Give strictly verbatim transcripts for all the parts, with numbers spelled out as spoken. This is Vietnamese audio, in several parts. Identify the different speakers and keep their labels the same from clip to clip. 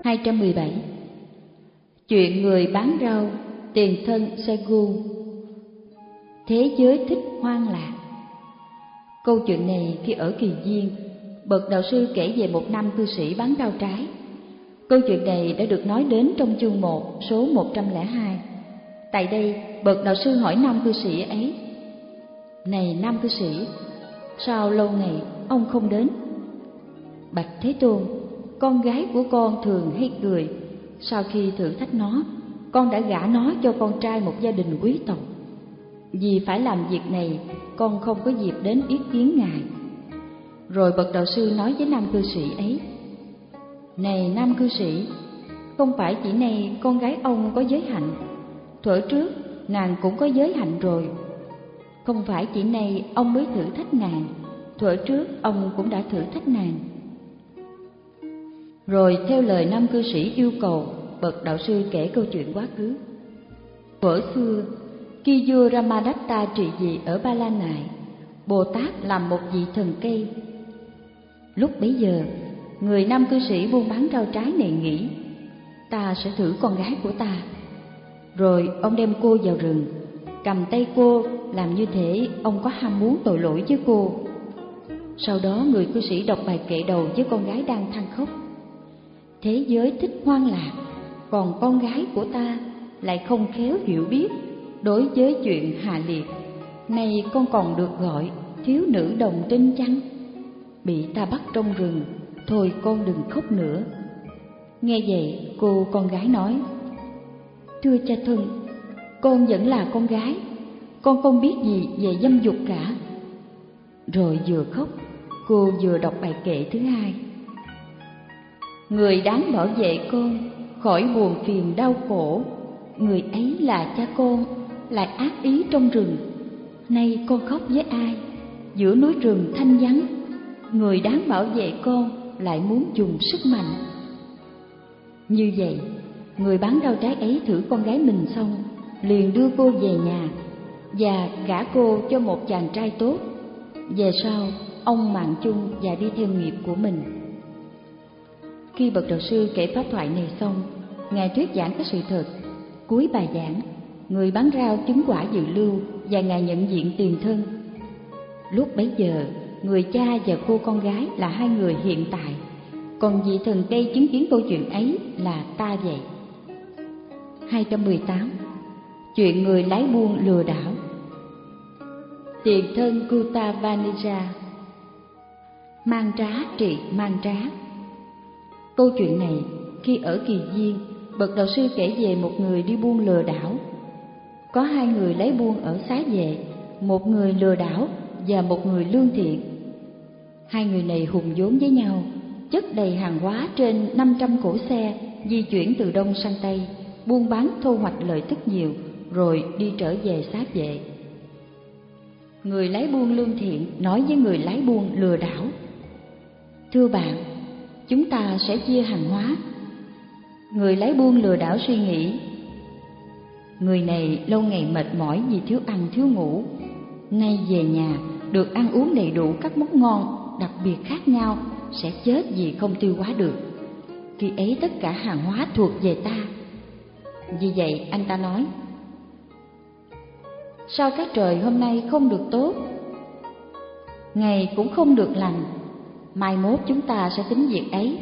Speaker 1: hai trăm mười bảy. Chuyện người bán rau, tiền thân Segu. Thế giới thích hoang lạc. Câu chuyện này khi ở Kỳ Viên, bậc đạo sư kể về một nam cư sĩ bán rau trái. Câu chuyện này đã được nói đến trong chương một, số một trăm lẻ hai. Tại đây, bậc đạo sư hỏi nam cư sĩ ấy: Này nam cư sĩ, sao lâu ngày ông không đến? Bạch Thế Tôn, con gái của con thường hay cười. Sau khi thử thách nó, con đã gả nó cho con trai một gia đình quý tộc. Vì phải làm việc này, con không có dịp đến ý kiến ngài. Rồi bậc đạo sư nói với nam cư sĩ ấy: Này nam cư sĩ, không phải chỉ nay con gái ông có giới hạnh, thuở trước nàng cũng có giới hạnh rồi. Không phải chỉ nay ông mới thử thách nàng, thuở trước ông cũng đã thử thách nàng. Rồi theo lời nam cư sĩ yêu cầu, bậc đạo sư kể câu chuyện quá khứ. Thuở xưa, khi vua Ramadatta trị vì ở Ba La Nại, Bồ Tát làm một vị thần cây. Lúc bấy giờ, người nam cư sĩ buôn bán rau trái này nghĩ: Ta sẽ thử con gái của ta. Rồi ông đem cô vào rừng, cầm tay cô, làm như thể ông có ham muốn tội lỗi với cô. Sau đó người cư sĩ đọc bài kệ đầu với con gái đang than khóc: Thế giới thích hoang lạc, còn con gái của ta lại không khéo hiểu biết đối với chuyện hạ liệt. Nay con còn được gọi thiếu nữ đồng trinh chăng? Bị ta bắt trong rừng, thôi con đừng khóc nữa. Nghe vậy, cô con gái nói: Thưa cha thân, con vẫn là con gái, con không biết gì về dâm dục cả. Rồi vừa khóc, cô vừa đọc bài kệ thứ hai: Người đáng bảo vệ con khỏi buồn phiền đau khổ, người ấy là cha con, lại ác ý trong rừng. Nay con khóc với ai? Giữa núi rừng thanh vắng, người đáng bảo vệ con lại muốn dùng sức mạnh. Như vậy, người bán rau trái ấy thử con gái mình xong, liền đưa cô về nhà và gả cô cho một chàng trai tốt. Về sau, ông mạng chung và đi theo nghiệp của mình. Khi bậc đạo sư kể pháp thoại này xong, ngài thuyết giảng các sự thật. Cuối bài giảng, người bán rau chứng quả dự lưu và ngài nhận diện tiền thân. Lúc bấy giờ, người cha và cô con gái là hai người hiện tại, còn vị thần cây chứng kiến câu chuyện ấy là ta vậy. hai trăm mười tám. Chuyện người lái buôn lừa đảo. Tiền thân Kutavanija. Mang trá trị mang trá. Câu chuyện này khi ở Kỳ Viên, bậc đạo sư kể về một người đi buôn lừa đảo. Có hai người lấy buôn ở Xá Vệ, một người lừa đảo và một người lương thiện. Hai người này hùng vốn với nhau, chất đầy hàng hóa trên năm trăm cỗ xe, di chuyển từ Đông sang Tây, buôn bán thu hoạch lợi tức nhiều, rồi đi trở về Xá Vệ. Người lái buôn lương thiện nói với người lái buôn lừa đảo: Thưa bạn, chúng ta sẽ chia hàng hóa. Người lái buôn lừa đảo suy nghĩ: Người này lâu ngày mệt mỏi vì thiếu ăn thiếu ngủ, nay về nhà được ăn uống đầy đủ các món ngon đặc biệt khác nhau, sẽ chết vì không tiêu hóa được. Khi ấy tất cả hàng hóa thuộc về ta. Vì vậy anh ta nói: Sao các trời hôm nay không được tốt, ngày cũng không được lành, mai mốt chúng ta sẽ tính việc ấy.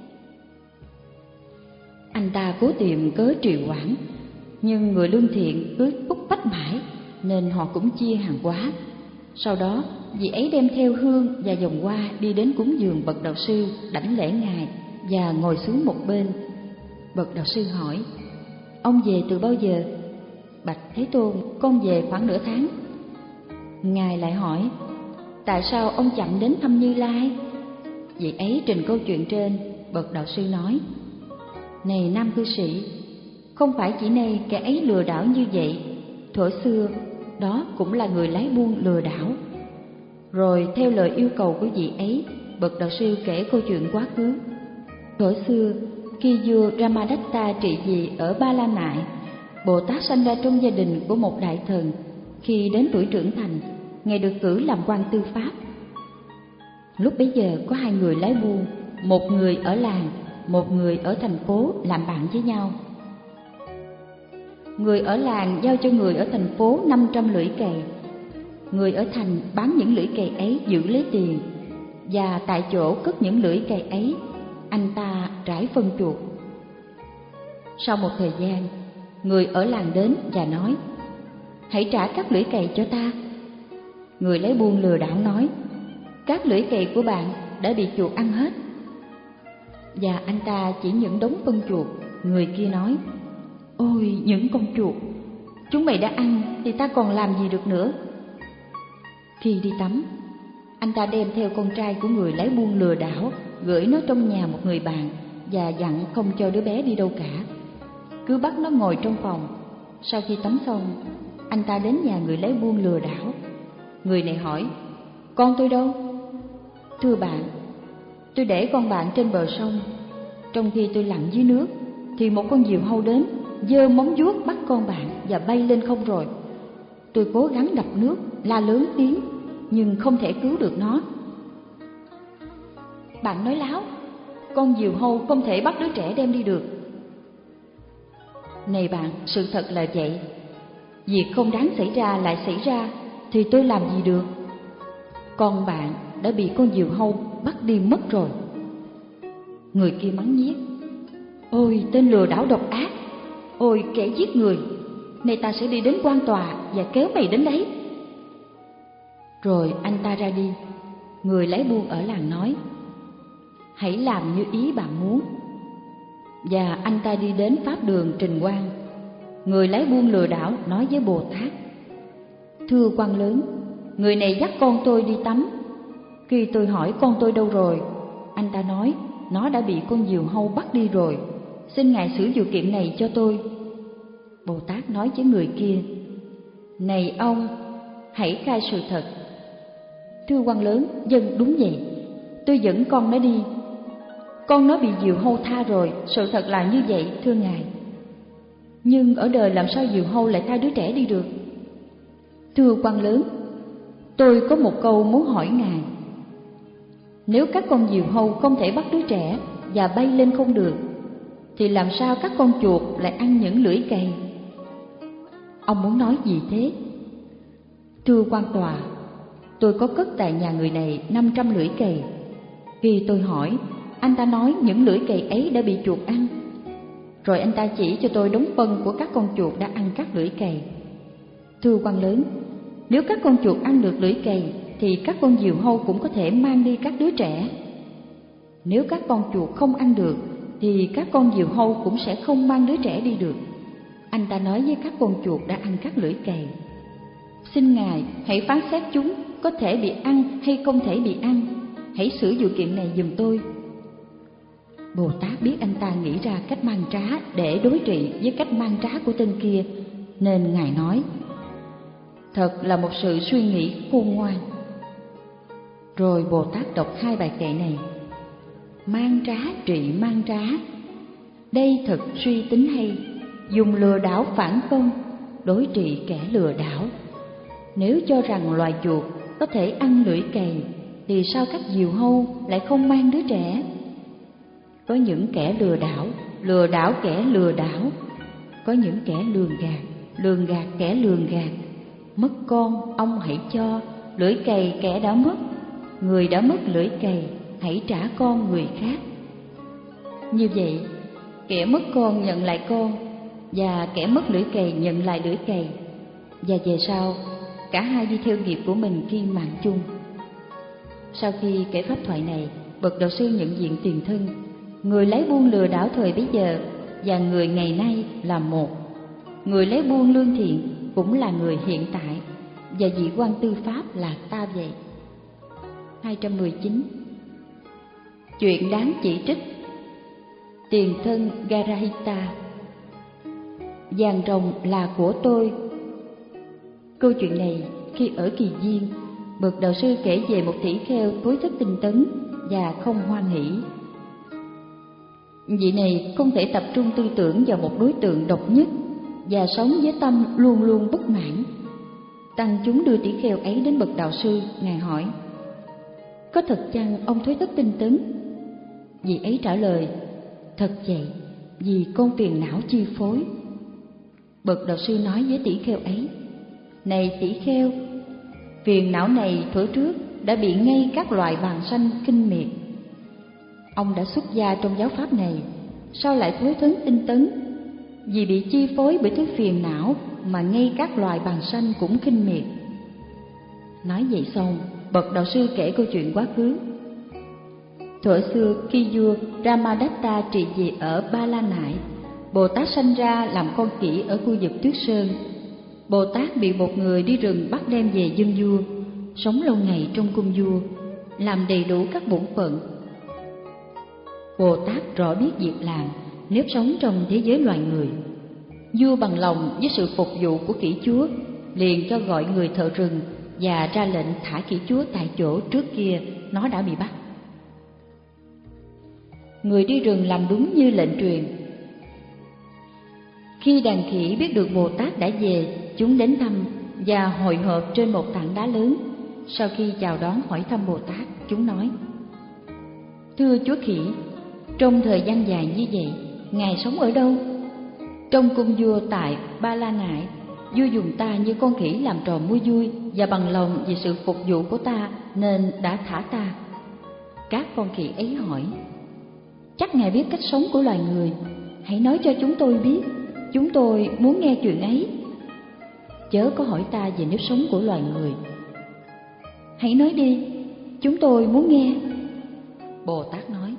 Speaker 1: Anh ta cố tìm cớ trì hoãn, nhưng người lương thiện cứ bức bách mãi, nên họ cũng chia hàng hóa. Sau đó, vị ấy đem theo hương và vòng hoa đi đến cúng dường bậc đạo sư, đảnh lễ ngài và ngồi xuống một bên. Bậc đạo sư hỏi: Ông về từ bao giờ? Bạch Thế Tôn, con về khoảng nửa tháng. Ngài lại hỏi: Tại sao ông chậm đến thăm Như Lai? Vị ấy trình câu chuyện trên. Bậc đạo sư nói: Này nam cư sĩ, không phải chỉ nay kẻ ấy lừa đảo như vậy, thuở xưa đó cũng là người lái buôn lừa đảo. Rồi theo lời yêu cầu của vị ấy, bậc đạo sư kể câu chuyện quá khứ. Thuở xưa, khi vua Ramadatta trị vì ở Ba La Nại, Bồ Tát sanh ra trong gia đình của một đại thần. Khi đến tuổi trưởng thành, ngài được cử làm quan tư pháp. Lúc bấy giờ có hai người lái buôn, một người ở làng, một người ở thành phố làm bạn với nhau. Người ở làng giao cho người ở thành phố năm trăm lưỡi cày. Người ở thành bán những lưỡi cày ấy giữ lấy tiền, và tại chỗ cất những lưỡi cày ấy, anh ta trải phân chuộc. Sau một thời gian, người ở làng đến và nói: "Hãy trả các lưỡi cày cho ta." Người lấy buôn lừa đảo nói: "Các lưỡi cày của bạn đã bị chuột ăn hết." Và anh ta chỉ những đống phân chuột. Người kia nói: "Ôi, những con chuột, chúng mày đã ăn thì ta còn làm gì được nữa." Khi đi tắm, anh ta đem theo con trai của người lấy buôn lừa đảo, gửi nó trong nhà một người bạn và dặn không cho đứa bé đi đâu cả, cứ bắt nó ngồi trong phòng. Sau khi tắm xong, anh ta đến nhà người lấy buôn lừa đảo. Người này hỏi: "Con tôi đâu?" "Thưa bạn, tôi để con bạn trên bờ sông. Trong khi tôi lặn dưới nước thì một con diều hâu đến, giơ móng vuốt bắt con bạn và bay lên không rồi. Tôi cố gắng đập nước, la lớn tiếng, nhưng không thể cứu được nó." Bạn nói láo, con diều hâu không thể bắt đứa trẻ đem đi được. Này bạn, sự thật là vậy. Việc không đáng xảy ra lại xảy ra thì tôi làm gì được? Con bạn đã bị con diều hâu bắt đi mất rồi. Người kia mắng nhiếc: "Ôi, tên lừa đảo độc ác! Ôi, kẻ giết người! Nay ta sẽ đi đến quan tòa và kéo mày đến đấy." Rồi anh ta ra đi. Người lấy buôn ở làng nói: "Hãy làm như ý bạn muốn." Và anh ta đi đến pháp đường trình quan. Người lấy buôn lừa đảo nói với Bồ Tát: "Thưa quan lớn, người này dắt con tôi đi tắm. Khi tôi hỏi con tôi đâu rồi, anh ta nói nó đã bị con diều hâu bắt đi rồi. Xin ngài xử vụ kiện này cho tôi." Bồ Tát nói với người kia: "Này ông, hãy khai sự thật." "Thưa quan lớn, dân đúng vậy. Tôi dẫn con nó đi. Con nó bị diều hâu tha rồi, sự thật là như vậy, thưa ngài." "Nhưng ở đời làm sao diều hâu lại tha đứa trẻ đi được?" "Thưa quan lớn, tôi có một câu muốn hỏi ngài. Nếu các con diều hâu không thể bắt đứa trẻ và bay lên không được, thì làm sao các con chuột lại ăn những lưỡi cày?" "Ông muốn nói gì thế?" "Thưa quan tòa, tôi có cất tại nhà người này năm trăm lưỡi cày. Khi tôi hỏi, anh ta nói những lưỡi cày ấy đã bị chuột ăn. Rồi anh ta chỉ cho tôi đống phân của các con chuột đã ăn các lưỡi cày. Thưa quan lớn, nếu các con chuột ăn được lưỡi cày thì các con diều hâu cũng có thể mang đi các đứa trẻ. Nếu các con chuột không ăn được thì các con diều hâu cũng sẽ không mang đứa trẻ đi được. Anh ta nói với các con chuột đã ăn các lưỡi cày. Xin ngài hãy phán xét chúng có thể bị ăn hay không thể bị ăn. Hãy xử vụ kiện này giùm tôi." Bồ Tát biết anh ta nghĩ ra cách mang trá để đối trị với cách mang trá của tên kia, nên ngài nói: "Thật là một sự suy nghĩ khôn ngoan." Rồi Bồ Tát đọc hai bài kệ này: "Mang trá trị mang trá, đây thật suy tính hay, dùng lừa đảo phản công, đối trị kẻ lừa đảo. Nếu cho rằng loài chuột có thể ăn lưỡi cày, thì sao các diều hâu lại không mang đứa trẻ? Có những kẻ lừa đảo, lừa đảo kẻ lừa đảo. Có những kẻ lường gạt, lường gạt kẻ lường gạt. Mất con, ông hãy cho, lưỡi cày kẻ đã mất. Người đã mất lưỡi cày, hãy trả con người khác." Như vậy, kẻ mất con nhận lại con, và kẻ mất lưỡi cày nhận lại lưỡi cày, và về sau cả hai đi theo nghiệp của mình khi mạng chung. Sau khi kể pháp thoại này, bậc đạo sư nhận diện tiền thân, người lấy buôn lừa đảo thời bấy giờ và người ngày nay là một. Người lấy buôn lương thiện cũng là người hiện tại, và vị quan tư pháp là ta vậy. hai trăm mười chín. Chuyện đáng chỉ trích. Tiền thân Garahita. Vàng rồng là của tôi. Câu chuyện này khi ở Kỳ Viên, bậc đạo sư kể về một tỷ kheo thối thức tinh tấn và không hoan hỷ. Vị này không thể tập trung tư tưởng vào một đối tượng độc nhất và sống với tâm luôn luôn bất mãn. Tăng chúng đưa tỷ kheo ấy đến bậc đạo sư. Ngài hỏi: "Có thật chăng ông thối thức tinh tấn?" Vị ấy trả lời: thật vậy, vì con phiền não chi phối. Bậc đạo sư nói với tỷ kheo ấy: Này tỷ kheo, phiền não này thuở trước đã bị ngay các loài bàng sanh kinh miệt. Ông đã xuất gia trong giáo pháp này, sao lại thối thấn tinh tấn? Vì bị chi phối bởi thứ phiền não mà ngay các loài bàng sanh cũng kinh miệt. Nói vậy xong, bậc đạo sư kể câu chuyện quá khứ. Thuở xưa, khi vua Ramadatta trị vì ở Ba La Nại, Bồ Tát sanh ra làm con khỉ ở khu vực Tuyết Sơn. Bồ Tát bị một người đi rừng bắt đem về dâng vua, sống lâu ngày trong cung vua, làm đầy đủ các bổn phận. Bồ Tát rõ biết việc làm nếu sống trong thế giới loài người. Vua bằng lòng với sự phục vụ của khỉ chúa, liền cho gọi người thợ rừng và ra lệnh thả khỉ chúa tại chỗ trước kia nó đã bị bắt. Người đi rừng làm đúng như lệnh truyền. Khi đàn khỉ biết được Bồ Tát đã về, chúng đến thăm và hội họp trên một tảng đá lớn. Sau khi chào đón hỏi thăm Bồ Tát, chúng nói: Thưa chúa khỉ, trong thời gian dài như vậy, ngài sống ở đâu? Trong cung vua tại Ba La Nại, vua dùng ta như con khỉ làm trò mua vui, và bằng lòng vì sự phục vụ của ta nên đã thả ta. Các con khỉ ấy hỏi: Chắc ngài biết cách sống của loài người, hãy nói cho chúng tôi biết, chúng tôi muốn nghe chuyện ấy. Chớ có hỏi ta về nếp sống của loài người. Hãy nói đi, chúng tôi muốn nghe. Bồ Tát nói: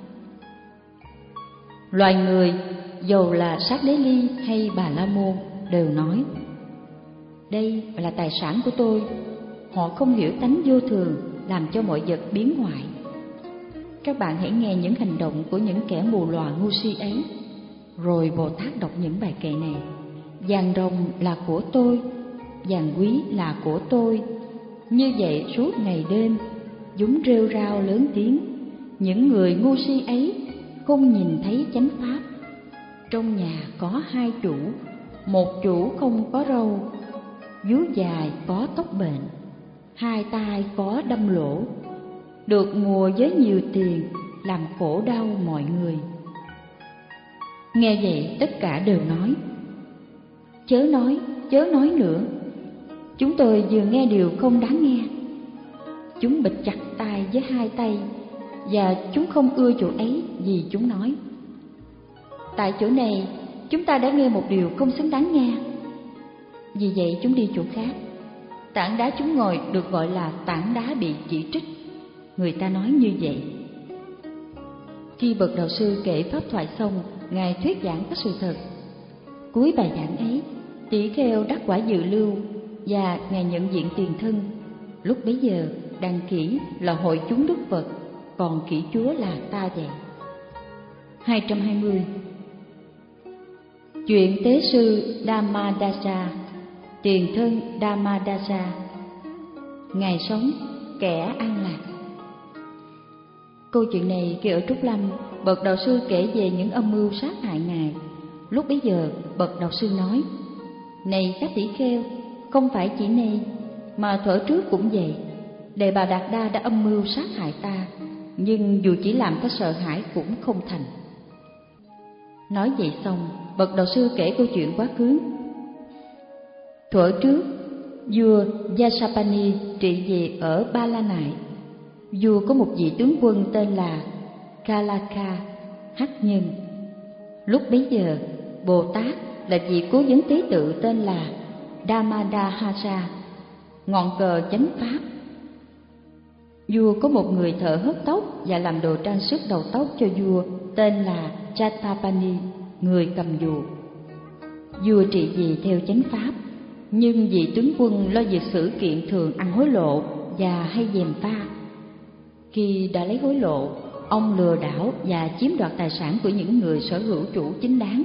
Speaker 1: Loài người, dầu là Sát Đế Ly hay Bà La Môn, đều nói: Đây là tài sản của tôi. Họ không hiểu tánh vô thường, làm cho mọi vật biến hoại. Các bạn hãy nghe những hành động của những kẻ mù lòa ngu si ấy. Rồi Bồ Tát đọc những bài kệ này: Vàng rồng là của tôi, vàng quý là của tôi. Như vậy suốt ngày đêm, chúng rêu rao lớn tiếng. Những người ngu si ấy không nhìn thấy chánh pháp. Trong nhà có hai chủ, một chủ không có râu, vú dài có tóc bệnh, hai tai có đâm lỗ, được mùa với nhiều tiền, làm khổ đau mọi người. Nghe vậy tất cả đều nói: Chớ nói, chớ nói nữa. Chúng tôi vừa nghe điều không đáng nghe. Chúng bịt chặt tai với hai tay, và chúng không ưa chỗ ấy vì chúng nói: Tại chỗ này chúng ta đã nghe một điều không xứng đáng nghe. Vì vậy chúng đi chỗ khác. Tảng đá chúng ngồi được gọi là tảng đá bị chỉ trích. Người ta nói như vậy. Khi bậc đạo sư kể pháp thoại xong, ngài thuyết giảng các sự thật. Cuối bài giảng ấy, tỷ kheo đắc quả dự lưu và ngài nhận diện tiền thân. Lúc bấy giờ, đàn khỉ là hội chúng Đức Phật, còn khỉ chúa là ta vậy. hai trăm hai mươi. Chuyện tế sư Dhammadasa, tiền thân Dhammadasa. Ngài sống kẻ an lạc. Câu chuyện này khi ở Trúc Lâm, bậc đạo sư kể về những âm mưu sát hại ngài. Lúc bấy giờ, bậc đạo sư nói: Này các tỷ kheo, không phải chỉ nay mà thuở trước cũng vậy. Đề Bà Đạt Đa đã âm mưu sát hại ta, nhưng dù chỉ làm ta sợ hãi cũng không thành. Nói vậy xong, bậc đạo sư kể câu chuyện quá khứ. Thuở trước, vua Jasapani trị vì ở Ba La Nại. Vua có một vị tướng quân tên là Kalaka Hắc Nhân. Lúc bấy giờ, Bồ Tát là vị cố vấn tế tự tên là Dhammadahasa, ngọn cờ chánh pháp. Vua có một người thợ hớt tóc và làm đồ trang sức đầu tóc cho vua tên là Chatapani, người cầm dù. Vua trị vì theo chánh pháp, nhưng vị tướng quân lo việc xử kiện thường ăn hối lộ và hay gièm pha. Khi đã lấy hối lộ, ông lừa đảo và chiếm đoạt tài sản của những người sở hữu chủ chính đáng.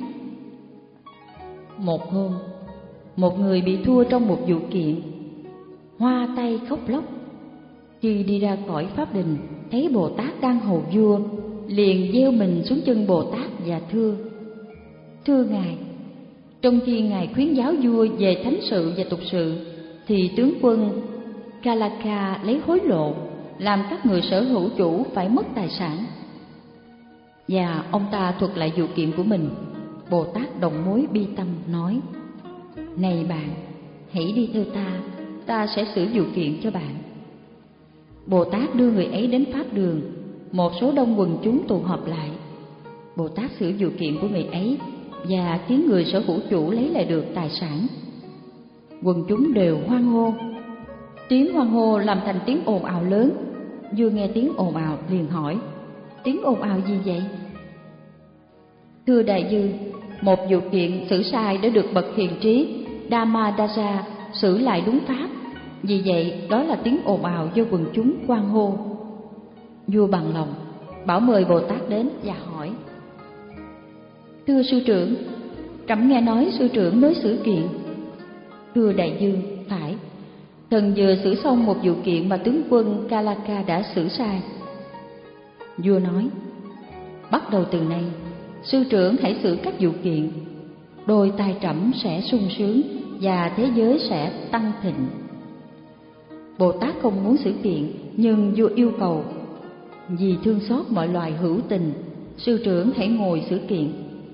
Speaker 1: Một hôm, một người bị thua trong một vụ kiện, hoa tay khóc lóc. Khi đi ra khỏi pháp đình, thấy Bồ Tát đang hầu vua, liền gieo mình xuống chân Bồ Tát và thưa: Thưa ngài, trong khi ngài khuyến giáo vua về thánh sự và tục sự, thì tướng quân Kalaka lấy hối lộ, làm các người sở hữu chủ phải mất tài sản. Và ông ta thuật lại vụ kiện của mình. Bồ Tát đồng mối bi tâm nói: Này bạn, hãy đi theo ta, ta sẽ xử vụ kiện cho bạn. Bồ Tát đưa người ấy đến pháp đường. Một số đông quần chúng tụ họp lại. Bồ Tát xử vụ kiện của người ấy và khiến người sở hữu chủ lấy lại được tài sản. Quần chúng đều hoan hô. Tiếng hoan hô làm thành tiếng ồn ào lớn. Vua nghe tiếng ồn ào liền hỏi: Tiếng ồn ào gì vậy? Thưa đại dư, một vụ kiện xử sai đã được bậc hiền trí Dhammadasa xử lại đúng pháp. Vì vậy đó là tiếng ồn ào do quần chúng hoan hô. Vua bằng lòng bảo mời Bồ Tát đến và hỏi: Thưa sư trưởng, trẫm nghe nói sư trưởng mới xử kiện. Thưa đại dương, phải, thần vừa xử xong một vụ kiện mà tướng quân Kalaka đã xử sai. Vua nói: Bắt đầu từ nay, sư trưởng hãy xử các vụ kiện, đôi tai trẫm sẽ sung sướng và thế giới sẽ tăng thịnh. Bồ Tát không muốn xử kiện, nhưng vua yêu cầu: Vì thương xót mọi loài hữu tình, sư trưởng hãy ngồi xử kiện.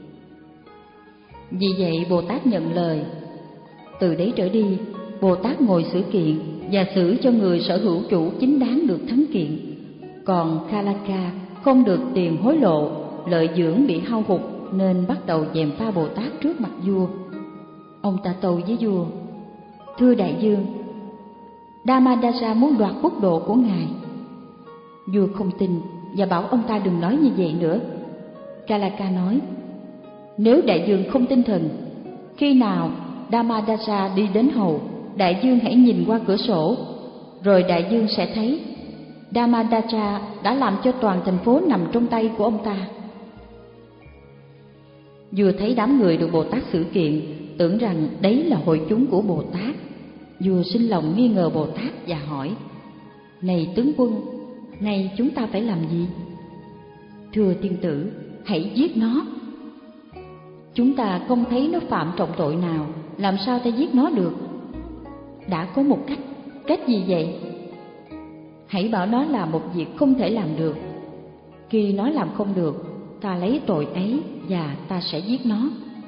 Speaker 1: Vì vậy Bồ Tát nhận lời. Từ đấy trở đi, Bồ Tát ngồi xử kiện và xử cho người sở hữu chủ chính đáng được thắng kiện. Còn Kalaka không được tiền hối lộ, lợi dưỡng bị hao hụt nên bắt đầu gièm pha Bồ Tát trước mặt vua. Ông ta tâu với vua: Thưa đại dương, Dhammadasa muốn đoạt quốc độ của ngài. Vua không tin và bảo ông ta đừng nói như vậy nữa. Kalaka nói: Nếu đại dương không tin thần, khi nào Dhammadasa đi đến hầu, đại dương hãy nhìn qua cửa sổ, rồi đại dương sẽ thấy Dhammadasa đã làm cho toàn thành phố nằm trong tay của ông ta. Vua thấy đám người được Bồ Tát xử kiện, tưởng rằng đấy là hội chúng của Bồ Tát. Vua sinh lòng nghi ngờ Bồ Tát và hỏi: Này tướng quân, nay chúng ta phải làm gì? Thưa tiên tử, hãy giết nó. Chúng ta không thấy nó phạm trọng tội nào, làm sao ta giết nó được? Đã có một cách. Cách gì vậy? Hãy bảo nó làm một việc không thể làm được. Khi nó làm không được, ta lấy tội ấy và ta sẽ giết nó.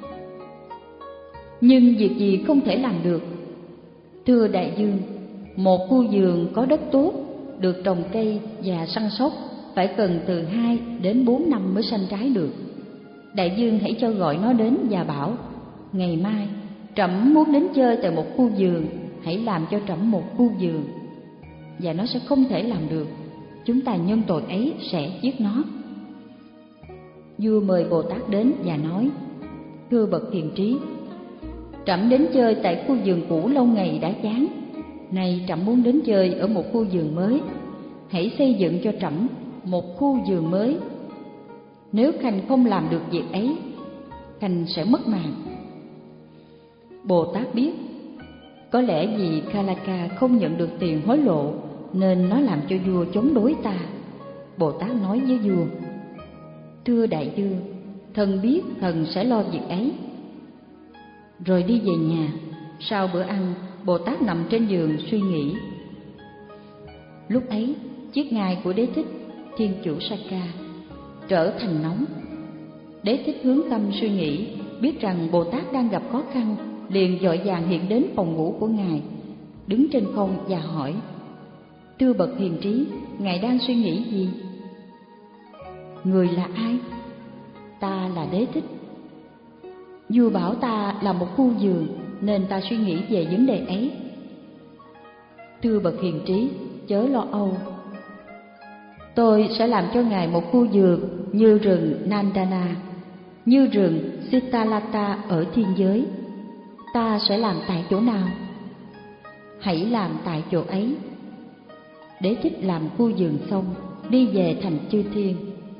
Speaker 1: Nhưng việc gì không thể làm được? Thưa đại dương, một khu vườn có đất tốt, được trồng cây và săn sóc, phải cần từ hai đến bốn năm mới sanh trái được. Đại dương hãy cho gọi nó đến và bảo: Ngày mai trẫm muốn đến chơi tại một khu vườn, hãy làm cho trẫm một khu vườn. Và nó sẽ không thể làm được. Chúng ta nhân tội ấy sẽ giết nó. Vua mời Bồ Tát đến và nói: Thưa bậc hiền trí, trẫm đến chơi tại khu vườn cũ lâu ngày đã chán. Nay trẫm muốn đến chơi ở một khu vườn mới. Hãy xây dựng cho trẫm một khu vườn mới. Nếu Khanh không làm được việc ấy, Khanh sẽ mất mạng. Bồ Tát biết, có lẽ vì Kalaka không nhận được tiền hối lộ nên nó làm cho vua chống đối ta. Bồ Tát nói với vua: Thưa đại dương, thần biết thần sẽ lo việc ấy. Rồi đi về nhà. Sau bữa ăn, Bồ Tát nằm trên giường suy nghĩ. Lúc ấy, chiếc ngai của Đế Thích, Thiên Chủ Saka, trở thành nóng. Đế Thích hướng tâm suy nghĩ, biết rằng Bồ Tát đang gặp khó khăn, liền vội vàng hiện đến phòng ngủ của ngài, đứng trên không và hỏi: Thưa bậc hiền trí, ngài đang suy nghĩ gì? Người là ai? Ta là Đế Thích. Vua bảo ta là một khu vườn nên ta suy nghĩ về vấn đề ấy. Thưa bậc hiền trí, chớ lo âu. Tôi sẽ làm cho ngài một khu vườn như rừng Nandana, như rừng Sitalata ở thiên giới. Ta sẽ làm tại chỗ nào? Hãy làm tại chỗ ấy. Đế Thích làm khu vườn xong, đi về thành Chư Thiên.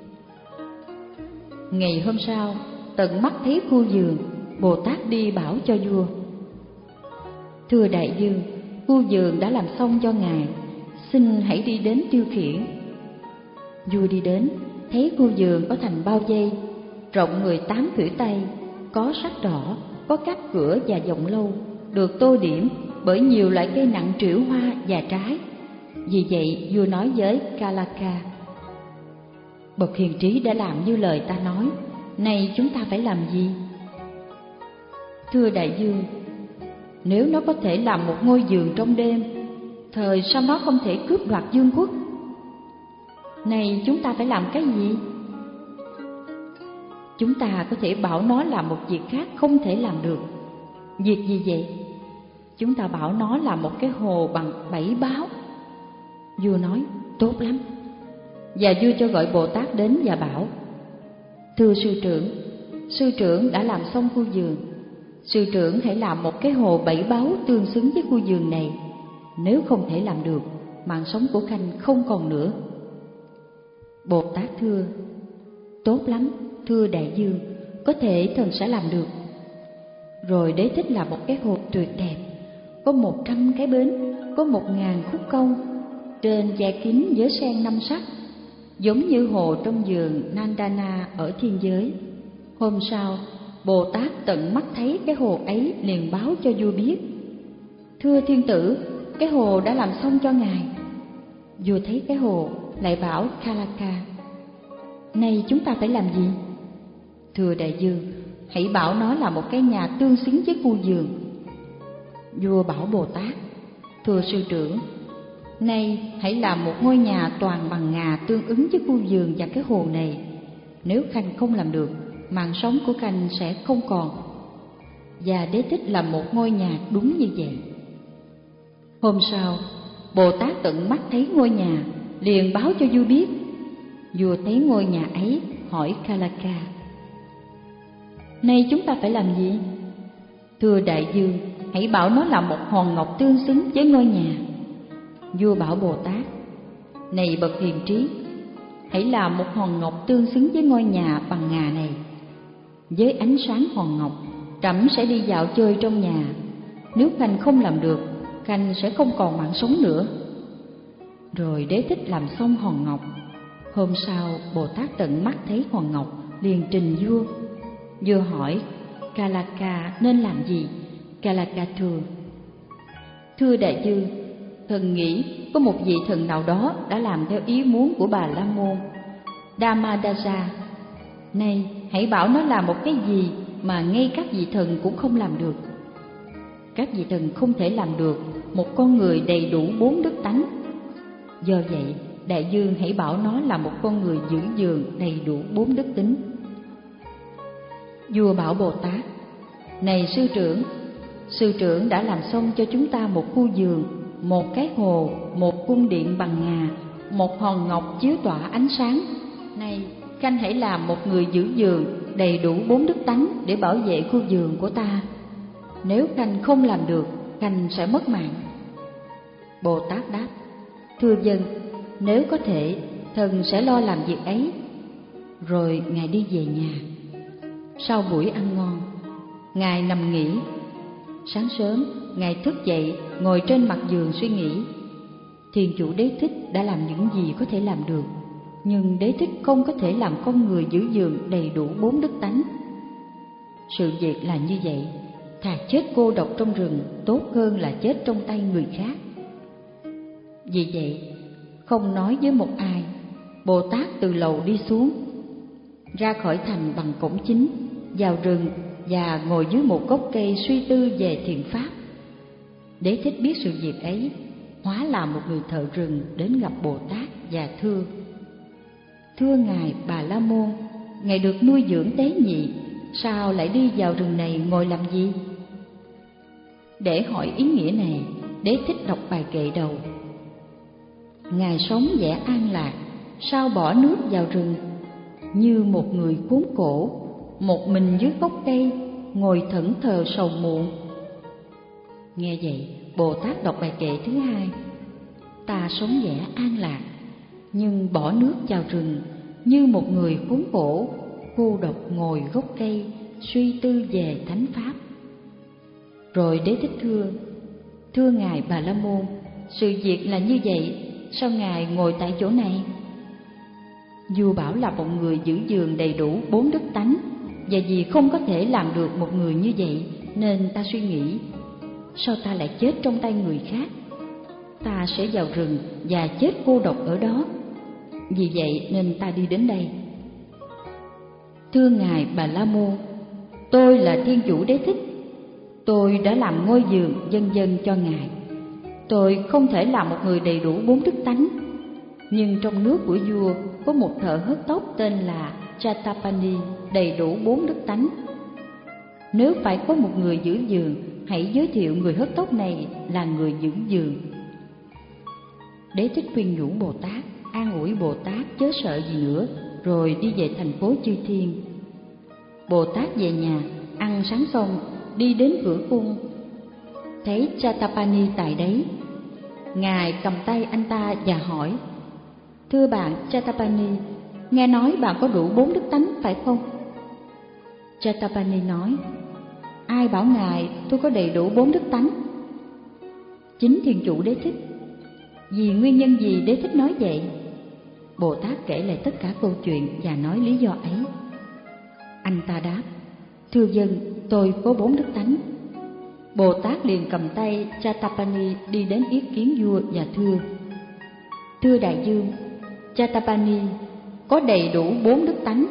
Speaker 1: Ngày hôm sau, tận mắt thấy khu vườn, Bồ Tát đi bảo cho vua: Thưa đại dương, khu vườn đã làm xong cho ngài, xin hãy đi đến tiêu khiển. Vua đi đến, thấy khu vườn có thành bao vây, rộng mười tám khuỷu tay, có sắc đỏ, có cáp cửa và vọng lâu, được tô điểm bởi nhiều loại cây nặng trĩu hoa và trái. Vì vậy vua nói với Kalaka: Bậc hiền trí đã làm như lời ta nói, nay chúng ta phải làm gì? Thưa đại dương, nếu nó có thể làm một ngôi giường trong đêm, thời sao nó không thể cướp đoạt dương quốc? Này chúng ta phải làm cái gì? Chúng ta có thể bảo nó làm một việc khác không thể làm được. Việc gì vậy? Chúng ta bảo nó làm một cái hồ bằng bảy báo. Vua nói, tốt lắm. Và vua cho gọi Bồ Tát đến và bảo, thưa sư trưởng, sư trưởng đã làm xong khu vườn. Sư trưởng hãy làm một cái hồ bảy báu tương xứng với khu vườn này. Nếu không thể làm được, mạng sống của Khanh không còn nữa. Bồ Tát thưa, tốt lắm, thưa đại dương, có thể thần sẽ làm được. Rồi Đế Thích làm một cái hồ tuyệt đẹp, có một trăm cái bến, có một ngàn khúc cong, trên dải kín với sen năm sắc, giống như hồ trong vườn Nandana ở thiên giới. Hôm sau, Bồ Tát tận mắt thấy cái hồ ấy liền báo cho vua biết, thưa thiên tử, cái hồ đã làm xong cho ngài. Vua thấy cái hồ lại bảo Kalaka, nay chúng ta phải làm gì? Thưa đại dương, hãy bảo nó là một cái nhà tương xứng với khu vườn. Vua bảo Bồ Tát, thưa sư trưởng, nay hãy làm một ngôi nhà toàn bằng ngà tương ứng với khu vườn và cái hồ này. Nếu Khanh không làm được, mạng sống của Khanh sẽ không còn. Và Đế Thích làm một ngôi nhà đúng như vậy. Hôm sau, Bồ Tát tận mắt thấy ngôi nhà, liền báo cho vua biết. Vua thấy ngôi nhà ấy, hỏi Kalaka, nay chúng ta phải làm gì? Thưa đại dương, hãy bảo nó làm một hòn ngọc tương xứng với ngôi nhà. Vua bảo Bồ Tát, này bậc hiền trí, hãy làm một hòn ngọc tương xứng với ngôi nhà bằng ngà này. Với ánh sáng hòn ngọc, trẫm sẽ đi dạo chơi trong nhà. Nếu Khanh không làm được, Khanh sẽ không còn mạng sống nữa. Rồi Đế Thích làm xong hòn ngọc. Hôm sau, Bồ Tát tận mắt thấy hòn ngọc, liền trình vua. Vua hỏi Kalaka nên làm gì? Kalaka thưa, thưa đại dương, thần nghĩ có một vị thần nào đó đã làm theo ý muốn của Bà La Môn Dhammadasa. Nay hãy bảo nó làm một cái gì mà ngay các vị thần cũng không làm được. Các vị thần không thể làm được một con người đầy đủ bốn đức tánh. Do vậy, đại dương hãy bảo nó là một con người giữ giường đầy đủ bốn đức tính. Vua bảo Bồ Tát, này sư trưởng, sư trưởng đã làm xong cho chúng ta một khu vườn, một cái hồ, một cung điện bằng ngà, một hòn ngọc chiếu tỏa ánh sáng. Này, Khanh hãy làm một người giữ giường đầy đủ bốn đức tánh để bảo vệ khu vườn của ta. Nếu Khanh không làm được, Khanh sẽ mất mạng. Bồ Tát đáp, thưa dân, nếu có thể, thần sẽ lo làm việc ấy. Rồi ngài đi về nhà. Sau buổi ăn ngon, ngài nằm nghỉ. Sáng sớm, ngài thức dậy, ngồi trên mặt giường suy nghĩ. Thiên chủ Đế Thích đã làm những gì có thể làm được, nhưng Đế Thích không có thể làm con người giữ giường đầy đủ bốn đức tánh. Sự việc là như vậy, thà chết cô độc trong rừng tốt hơn là chết trong tay người khác. Vì vậy, không nói với một ai, Bồ Tát từ lầu đi xuống, ra khỏi thành bằng cổng chính, vào rừng và ngồi dưới một gốc cây suy tư về thiện pháp. Đế Thích biết sự việc ấy, hóa là một người thợ rừng đến gặp Bồ Tát và thưa: Thưa ngài Bà La Môn, ngài được nuôi dưỡng tế nhị, sao lại đi vào rừng này ngồi làm gì? Để hỏi ý nghĩa này, Đế Thích đọc bài kệ đầu: Ngài sống vẻ an lạc, sao bỏ nước vào rừng, như một người khốn khổ, một mình dưới gốc cây, ngồi thẫn thờ sầu muộn. Nghe vậy, Bồ Tát đọc bài kệ thứ hai: Ta sống vẻ an lạc, nhưng bỏ nước vào rừng, như một người khốn khổ, cô độc ngồi gốc cây, suy tư về thánh pháp. Rồi Đế Thích thưa: Thưa ngài Bà La Môn, sự việc là như vậy, sao ngài ngồi tại chỗ này? Vua bảo là một người giữ giường đầy đủ bốn đức tánh, và vì không có thể làm được một người như vậy, nên ta suy nghĩ, sao ta lại chết trong tay người khác? Ta sẽ vào rừng và chết cô độc ở đó. vì vậy nên ta đi đến đây. Thưa Ngài Bà La Môn, tôi là Thiên Chủ Đế Thích. Tôi đã làm ngôi giường vân vân cho Ngài. Tôi không thể làm một người đầy đủ bốn đức tánh, nhưng trong nước của vua có một thợ hớt tóc tên là Chatapani đầy đủ bốn đức tánh. Nếu phải có một người giữ giường, hãy giới thiệu người hớt tóc này là người giữ giường. Đế Thích khuyên nhủ Bồ Tát, an ủi Bồ Tát chớ sợ gì nữa, rồi đi về thành phố Chư Thiên. Bồ Tát về nhà, ăn sáng xong, đi đến cửa cung, thấy Chatapani tại đấy. Ngài cầm tay anh ta và hỏi: Thưa bạn Chatapani, nghe nói bạn có đủ bốn đức tánh phải không? Chatapani nói: Ai bảo Ngài tôi có đầy đủ bốn đức tánh? Chính Thiên Chủ Đế Thích. Vì nguyên nhân gì Đế Thích nói vậy? Bồ Tát kể lại tất cả câu chuyện và nói lý do ấy. Anh ta đáp: Thưa dân, tôi có bốn đức tánh. Bồ Tát liền cầm tay Chatapani đi đến yết kiến vua và thưa: Thưa đại vương, Chatapani có đầy đủ bốn đức tánh.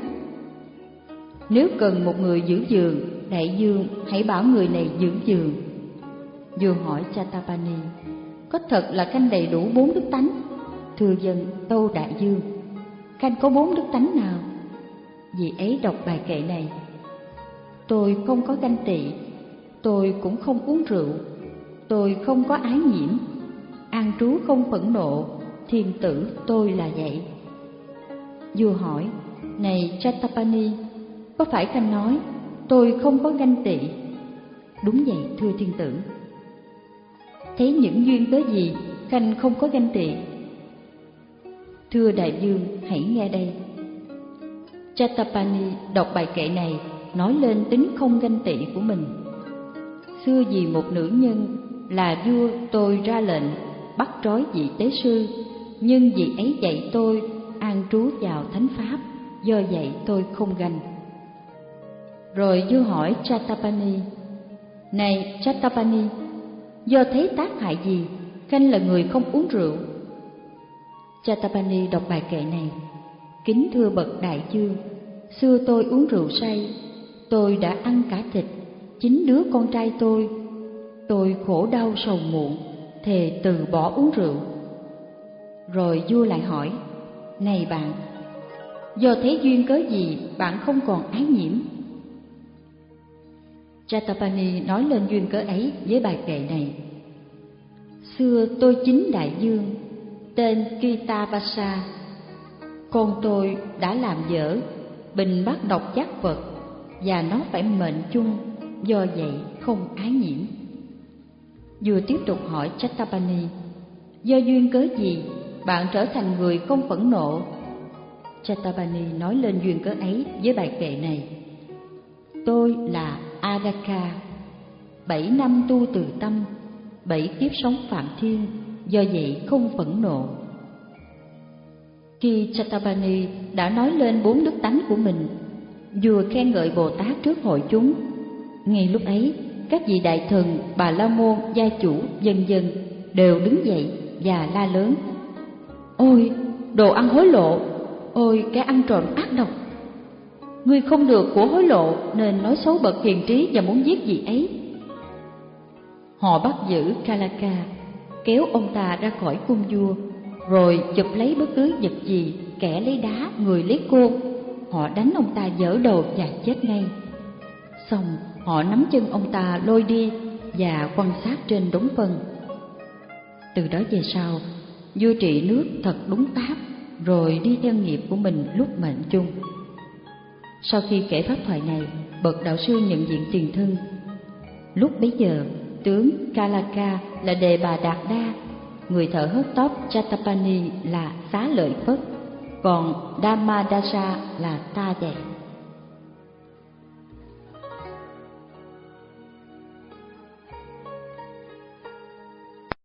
Speaker 1: Nếu cần một người giữ giường, đại vương hãy bảo người này giữ giường. Vua hỏi Chatapani: Có thật là khanh đầy đủ bốn đức tánh? Thưa dân, tâu đại vương, khanh có bốn đức tánh nào? Vị ấy đọc bài kệ này: Tôi không có ganh tị, tôi cũng không uống rượu, tôi không có ái nhiễm, an trú không phẫn nộ, thiên tử tôi là vậy. Vua hỏi: Này Chatapani, có phải khanh nói tôi không có ganh tị? Đúng vậy thưa thiên tử. Thấy những duyên cớ gì khanh không có ganh tị? Thưa đại vương, hãy nghe đây. Chatapani đọc bài kệ này nói lên tính không ganh tị của mình. Xưa vì một nữ nhân là vua tôi ra lệnh bắt trói vị tế sư, nhưng vị ấy dạy tôi an trú vào thánh pháp, do vậy tôi không ganh. Rồi vua hỏi Chatapani: Này Chatapani, do thấy tác hại gì khanh là người không uống rượu? Chatapani đọc bài kệ này: Kính thưa bậc đại vương, xưa tôi uống rượu say, tôi đã ăn cả thịt chính đứa con trai tôi. Tôi khổ đau sầu muộn, thề từ bỏ uống rượu. Rồi vua lại hỏi: Này bạn, do thế duyên cớ gì bạn không còn ái nhiễm? Chatapani nói lên duyên cớ ấy với bài kệ này: Xưa tôi chính đại vương, tên Kitavasa. Con tôi đã làm dở, bình bắt độc giác vật, và nó phải mệnh chung, do vậy không ái nhiễm. Vua tiếp tục hỏi Chatapani: Do duyên cớ gì bạn trở thành người không phẫn nộ? Chatapani nói lên duyên cớ ấy với bài kệ này: Tôi là Adaka, bảy năm tu từ tâm, bảy kiếp sống phạm thiên, do vậy không phẫn nộ. Khi Chatapani đã nói lên bốn đức tánh của mình, vua khen ngợi Bồ Tát trước hội chúng. Ngay lúc ấy, các vị đại thần, Bà La Môn, gia chủ, vân vân đều đứng dậy và la lớn: Ôi, đồ ăn hối lộ! Ôi, kẻ ăn trộm ác độc! Ngươi không được của hối lộ nên nói xấu bậc hiền trí và muốn giết vị ấy. Họ bắt giữ Kalaka, kéo ông ta ra khỏi cung vua, rồi chụp lấy bất cứ vật gì, kẻ lấy đá, người lấy côn. Họ đánh ông ta vỡ đầu và chết ngay. Xong họ nắm chân ông ta lôi đi và quăng xác trên đống phân. Từ đó về sau, vua trị nước thật đúng táp, rồi đi theo nghiệp của mình lúc mệnh chung. Sau khi kể pháp thoại này, bậc đạo sư nhận diện tiền thân. Lúc bấy giờ, tướng Kalaka là Đề Bà Đạt Đa, người thợ hớt tóc Chatapani là Xá Lợi Phất, còn Dhammadasa là Ta Đệ.